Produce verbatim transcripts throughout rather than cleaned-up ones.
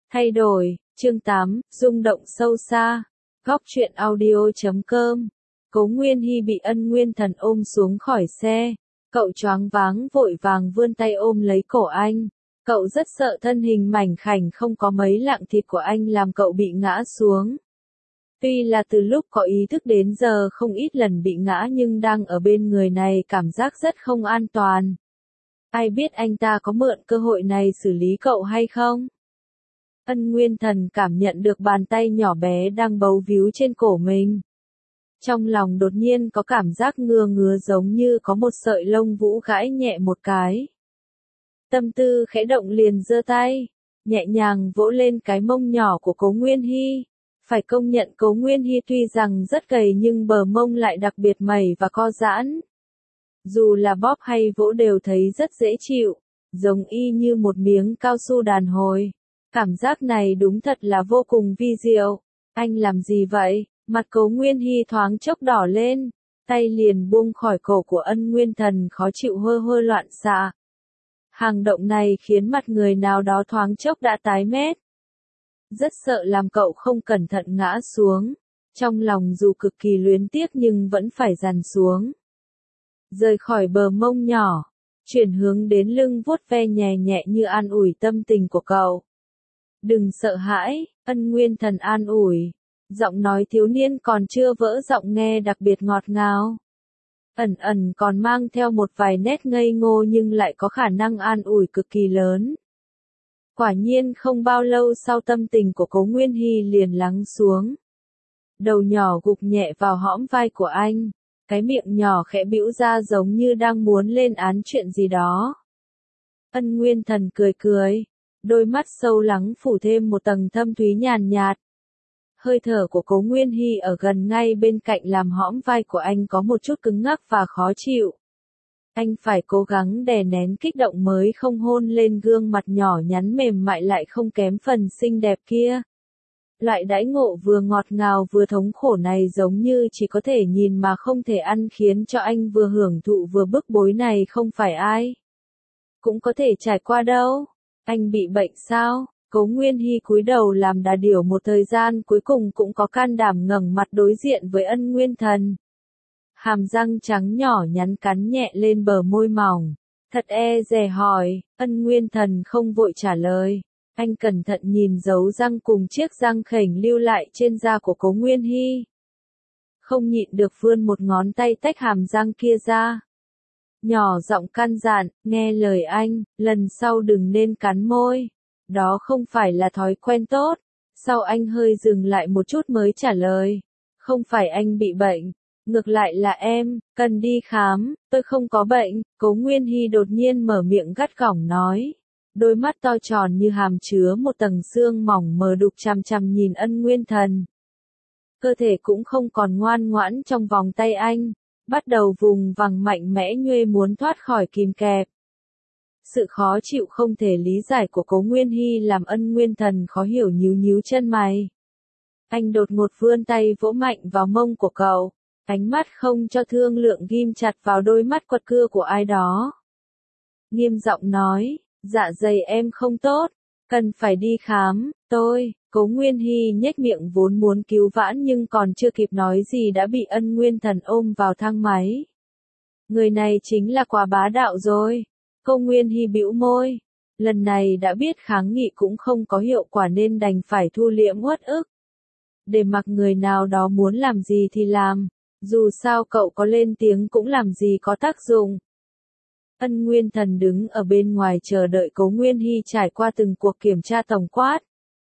Thay đổi, chương tám, rung động sâu xa. Góc truyện audio chấm com. Cố Nguyên Hy bị Ân Nguyên Thần ôm xuống khỏi xe. Cậu choáng váng vội vàng vươn tay ôm lấy cổ anh. Cậu rất sợ thân hình mảnh khảnh không có mấy lạng thịt của anh làm cậu bị ngã xuống. Tuy là từ lúc có ý thức đến giờ không ít lần bị ngã nhưng đang ở bên người này cảm giác rất không an toàn. Ai biết anh ta có mượn cơ hội này xử lý cậu hay không? Ân Nguyên Thần cảm nhận được bàn tay nhỏ bé đang bấu víu trên cổ mình. Trong lòng đột nhiên có cảm giác ngứa ngứa giống như có một sợi lông vũ gãi nhẹ một cái. Tâm tư khẽ động liền giơ tay, nhẹ nhàng vỗ lên cái mông nhỏ của Cố Nguyên Hy. Phải công nhận Cố Nguyên Hy tuy rằng rất gầy nhưng bờ mông lại đặc biệt mẩy và co giãn. Dù là bóp hay vỗ đều thấy rất dễ chịu, giống y như một miếng cao su đàn hồi. Cảm giác này đúng thật là vô cùng vi diệu. Anh làm gì vậy? Mặt Cố Nguyên Hy thoáng chốc đỏ lên, tay liền buông khỏi cổ của Ân Nguyên Thần khó chịu hơ hơ loạn xạ. Hành động này khiến mặt người nào đó thoáng chốc đã tái mét. Rất sợ làm cậu không cẩn thận ngã xuống. Trong lòng dù cực kỳ luyến tiếc nhưng vẫn phải dằn xuống. Rời khỏi bờ mông nhỏ, chuyển hướng đến lưng vuốt ve nhẹ nhẹ như an ủi tâm tình của cậu. Đừng sợ hãi, Ân Nguyên Thần an ủi. Giọng nói thiếu niên còn chưa vỡ giọng nghe đặc biệt ngọt ngào. Ẩn ẩn còn mang theo một vài nét ngây ngô nhưng lại có khả năng an ủi cực kỳ lớn. Quả nhiên không bao lâu sau tâm tình của Cố Nguyên Hy liền lắng xuống. Đầu nhỏ gục nhẹ vào hõm vai của anh, cái miệng nhỏ khẽ bĩu ra giống như đang muốn lên án chuyện gì đó. Ân Nguyên Thần cười cười, đôi mắt sâu lắng phủ thêm một tầng thâm thúy nhàn nhạt. Hơi thở của Cố Nguyên Hy ở gần ngay bên cạnh làm hõm vai của anh có một chút cứng ngắc và khó chịu. Anh phải cố gắng đè nén kích động mới không hôn lên gương mặt nhỏ nhắn mềm mại lại không kém phần xinh đẹp kia. Loại đãi ngộ vừa ngọt ngào vừa thống khổ này giống như chỉ có thể nhìn mà không thể ăn khiến cho anh vừa hưởng thụ vừa bức bối này không phải ai cũng có thể trải qua đâu. Anh bị bệnh sao? Cố Nguyên Hy cúi đầu làm đà điểu một thời gian cuối cùng cũng có can đảm ngẩng mặt đối diện với Ân Nguyên Thần. Hàm răng trắng nhỏ nhắn cắn nhẹ lên bờ môi mỏng. Thật e dè hỏi, Ân Nguyên Thần không vội trả lời. Anh cẩn thận nhìn dấu răng cùng chiếc răng khểnh lưu lại trên da của Cố Nguyên Hy. Không nhịn được vươn một ngón tay tách hàm răng kia ra. Nhỏ giọng căn dặn, nghe lời anh, lần sau đừng nên cắn môi. Đó không phải là thói quen tốt. Sau anh hơi dừng lại một chút mới trả lời. Không phải anh bị bệnh. Ngược lại là em, cần đi khám. Tôi không có bệnh. Cố Nguyên Hy đột nhiên mở miệng gắt gỏng nói. Đôi mắt to tròn như hàm chứa một tầng xương mỏng mờ đục chằm chằm nhìn Ân Nguyên Thần. Cơ thể cũng không còn ngoan ngoãn trong vòng tay anh. Bắt đầu vùng vằng mạnh mẽ nhuê muốn thoát khỏi kìm kẹp. Sự khó chịu không thể lý giải của Cố Nguyên Hy làm Ân Nguyên Thần khó hiểu nhíu nhíu chân mày. Anh đột ngột vươn tay vỗ mạnh vào mông của cậu, ánh mắt không cho thương lượng ghim chặt vào đôi mắt quật cưa của ai đó. Nghiêm giọng nói, dạ dày em không tốt, cần phải đi khám, tôi, Cố Nguyên Hy nhếch miệng vốn muốn cứu vãn nhưng còn chưa kịp nói gì đã bị Ân Nguyên Thần ôm vào thang máy. Người này chính là quá bá đạo rồi. Cố Nguyên Hy bĩu môi, lần này đã biết kháng nghị cũng không có hiệu quả nên đành phải thu liễm uất ức. Để mặc người nào đó muốn làm gì thì làm, dù sao cậu có lên tiếng cũng làm gì có tác dụng. Ân Nguyên Thần đứng ở bên ngoài chờ đợi Cố Nguyên Hy trải qua từng cuộc kiểm tra tổng quát.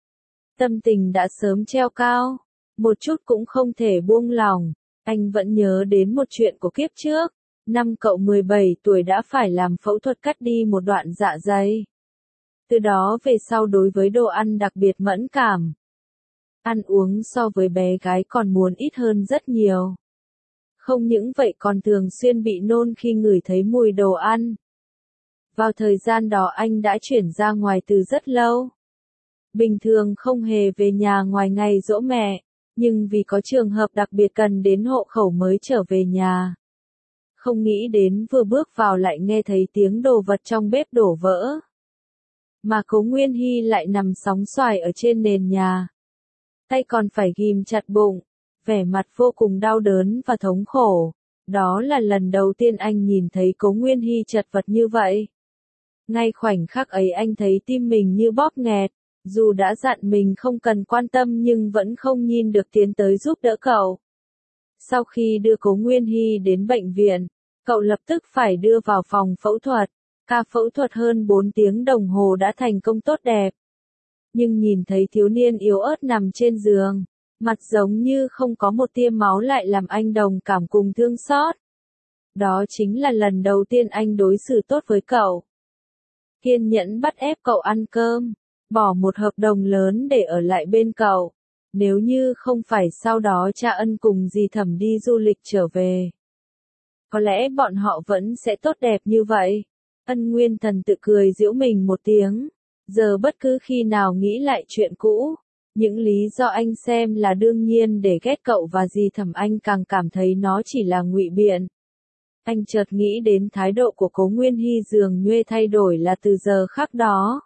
Tâm tình đã sớm treo cao, một chút cũng không thể buông lỏng, anh vẫn nhớ đến một chuyện của kiếp trước. Năm cậu mười bảy tuổi đã phải làm phẫu thuật cắt đi một đoạn dạ dày. Từ đó về sau đối với đồ ăn đặc biệt mẫn cảm. Ăn uống so với bé gái còn muốn ít hơn rất nhiều. Không những vậy còn thường xuyên bị nôn khi ngửi thấy mùi đồ ăn. Vào thời gian đó anh đã chuyển ra ngoài từ rất lâu. Bình thường không hề về nhà ngoài ngày giỗ mẹ, nhưng vì có trường hợp đặc biệt cần đến hộ khẩu mới trở về nhà. Không nghĩ đến vừa bước vào lại nghe thấy tiếng đồ vật trong bếp đổ vỡ. mà Cố Nguyên Hy lại nằm sóng xoài ở trên nền nhà. Tay còn phải ghim chặt bụng, vẻ mặt vô cùng đau đớn và thống khổ. Đó là lần đầu tiên anh nhìn thấy Cố Nguyên Hy chật vật như vậy. Ngay khoảnh khắc ấy anh thấy tim mình như bóp nghẹt, dù đã dặn mình không cần quan tâm nhưng vẫn không nhìn được tiến tới giúp đỡ cậu. Sau khi đưa Cố Nguyên Hy đến bệnh viện, cậu lập tức phải đưa vào phòng phẫu thuật. Ca phẫu thuật hơn bốn tiếng đồng hồ đã thành công tốt đẹp. Nhưng nhìn thấy thiếu niên yếu ớt nằm trên giường, mặt giống như không có một tia máu lại làm anh đồng cảm cùng thương xót. Đó chính là lần đầu tiên anh đối xử tốt với cậu. Kiên nhẫn bắt ép cậu ăn cơm, bỏ một hợp đồng lớn để ở lại bên cậu. Nếu như không phải sau đó cha Ân cùng dì Thẩm đi du lịch trở về, có lẽ bọn họ vẫn sẽ tốt đẹp như vậy. Ân Nguyên Thần tự cười giễu mình một tiếng. Giờ bất cứ khi nào nghĩ lại chuyện cũ, những lý do anh xem là đương nhiên để ghét cậu và dì Thẩm anh càng cảm thấy nó chỉ là ngụy biện. Anh chợt nghĩ đến thái độ của Cố Nguyên Hy dường như thay đổi là từ giờ khắc đó.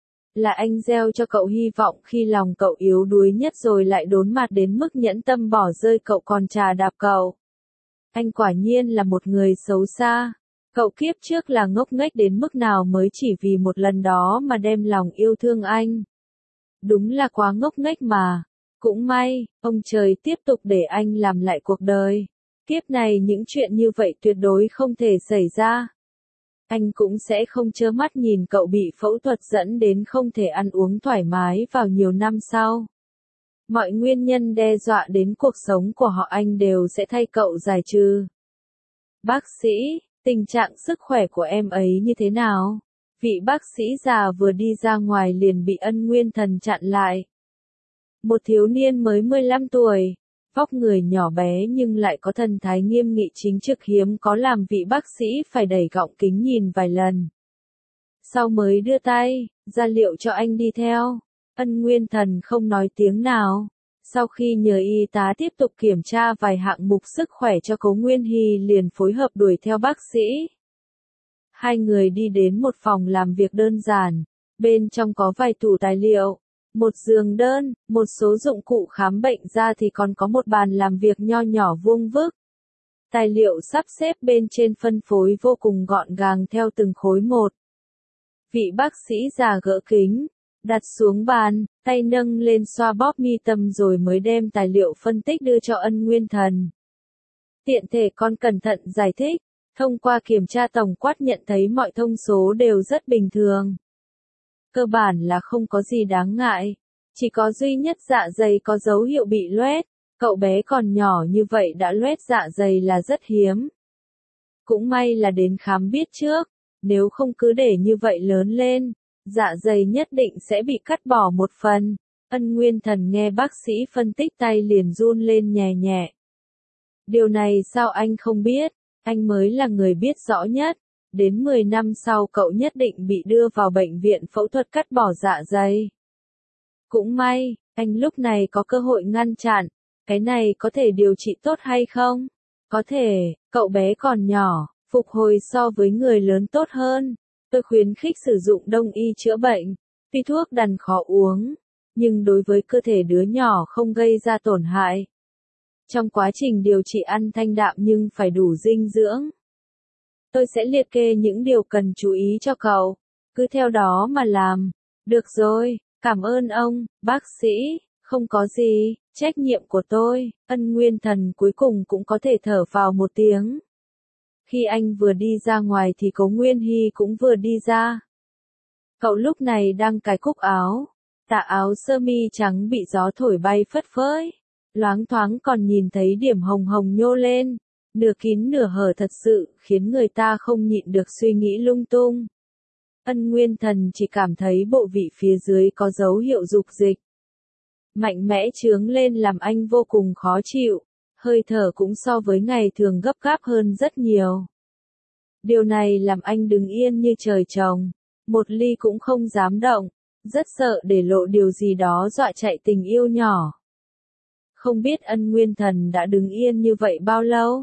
Là anh gieo cho cậu hy vọng khi lòng cậu yếu đuối nhất rồi lại đốn mặt đến mức nhẫn tâm bỏ rơi cậu còn chà đạp cậu. Anh quả nhiên là một người xấu xa. Cậu kiếp trước là ngốc nghếch đến mức nào mới chỉ vì một lần đó mà đem lòng yêu thương anh. Đúng là quá ngốc nghếch mà. Cũng may, ông trời tiếp tục để anh làm lại cuộc đời. Kiếp này những chuyện như vậy tuyệt đối không thể xảy ra. Anh cũng sẽ không trơ mắt nhìn cậu bị phẫu thuật dẫn đến không thể ăn uống thoải mái vào nhiều năm sau. Mọi nguyên nhân đe dọa đến cuộc sống của họ anh đều sẽ thay cậu giải trừ. Bác sĩ, tình trạng sức khỏe của em ấy như thế nào? Vị bác sĩ già vừa đi ra ngoài liền bị Ân Nguyên Thần chặn lại. Một thiếu niên mới mười lăm tuổi, vóc người nhỏ bé nhưng lại có thần thái nghiêm nghị chính trực hiếm có làm vị bác sĩ phải đẩy gọng kính nhìn vài lần. Sau mới đưa tay, ra liệu cho anh đi theo. Ân Nguyên Thần không nói tiếng nào. Sau khi nhờ y tá tiếp tục kiểm tra vài hạng mục sức khỏe cho Cố Nguyên Hy liền phối hợp đuổi theo bác sĩ. Hai người đi đến một phòng làm việc đơn giản, bên trong có vài tủ tài liệu, một giường đơn, một số dụng cụ khám bệnh ra thì còn có một bàn làm việc nho nhỏ vuông vức. Tài liệu sắp xếp bên trên phân phối vô cùng gọn gàng theo từng khối một. Vị bác sĩ già gỡ kính, đặt xuống bàn, tay nâng lên xoa bóp mi tâm rồi mới đem tài liệu phân tích đưa cho Ân Nguyên Thần. Tiện thể con cẩn thận giải thích, thông qua kiểm tra tổng quát nhận thấy mọi thông số đều rất bình thường. Cơ bản là không có gì đáng ngại, chỉ có duy nhất dạ dày có dấu hiệu bị loét, cậu bé còn nhỏ như vậy đã loét dạ dày là rất hiếm. Cũng may là đến khám biết trước, nếu không cứ để như vậy lớn lên, dạ dày nhất định sẽ bị cắt bỏ một phần. Ân Nguyên Thần nghe bác sĩ phân tích tay liền run lên nhẹ nhẹ. Điều này sao anh không biết, anh mới là người biết rõ nhất. Đến mười năm sau cậu nhất định bị đưa vào bệnh viện phẫu thuật cắt bỏ dạ dày. Cũng may, anh lúc này có cơ hội ngăn chặn. Cái này có thể điều trị tốt hay không? Có thể, cậu bé còn nhỏ, phục hồi so với người lớn tốt hơn. Tôi khuyến khích sử dụng đông y chữa bệnh. Tuy thuốc đần khó uống, nhưng đối với cơ thể đứa nhỏ không gây ra tổn hại. Trong quá trình điều trị ăn thanh đạm nhưng phải đủ dinh dưỡng. Tôi sẽ liệt kê những điều cần chú ý cho cậu. Cứ theo đó mà làm. Được rồi, cảm ơn ông, bác sĩ. Không có gì, trách nhiệm của tôi. Ân Nguyên Thần cuối cùng cũng có thể thở phào một tiếng. Khi anh vừa đi ra ngoài thì Cố Nguyên Hy cũng vừa đi ra. Cậu lúc này đang cài cúc áo. Tà áo sơ mi trắng bị gió thổi bay phất phới. Loáng thoáng còn nhìn thấy điểm hồng hồng nhô lên. Nửa kín nửa hở thật sự, khiến người ta không nhịn được suy nghĩ lung tung. Ân Nguyên Thần chỉ cảm thấy bộ vị phía dưới có dấu hiệu dục dịch. Mạnh mẽ chướng lên làm anh vô cùng khó chịu, hơi thở cũng so với ngày thường gấp gáp hơn rất nhiều. Điều này làm anh đứng yên như trời trồng, một ly cũng không dám động, rất sợ để lộ điều gì đó dọa chạy tình yêu nhỏ. Không biết Ân Nguyên Thần đã đứng yên như vậy bao lâu?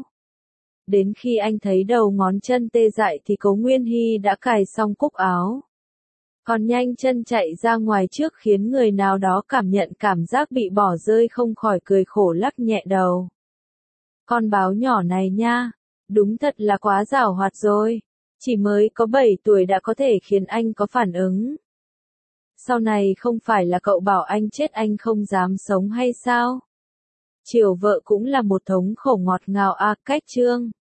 Đến khi anh thấy đầu ngón chân tê dại thì Cố Nguyên Hy đã cài xong cúc áo. còn nhanh chân chạy ra ngoài trước khiến người nào đó cảm nhận cảm giác bị bỏ rơi không khỏi cười khổ lắc nhẹ đầu. Con báo nhỏ này nha, đúng thật là quá giảo hoạt rồi, chỉ mới có bảy tuổi đã có thể khiến anh có phản ứng. Sau này không phải là cậu bảo anh chết anh không dám sống hay sao? Chiều vợ cũng là một thống khổ ngọt ngào a cách chương.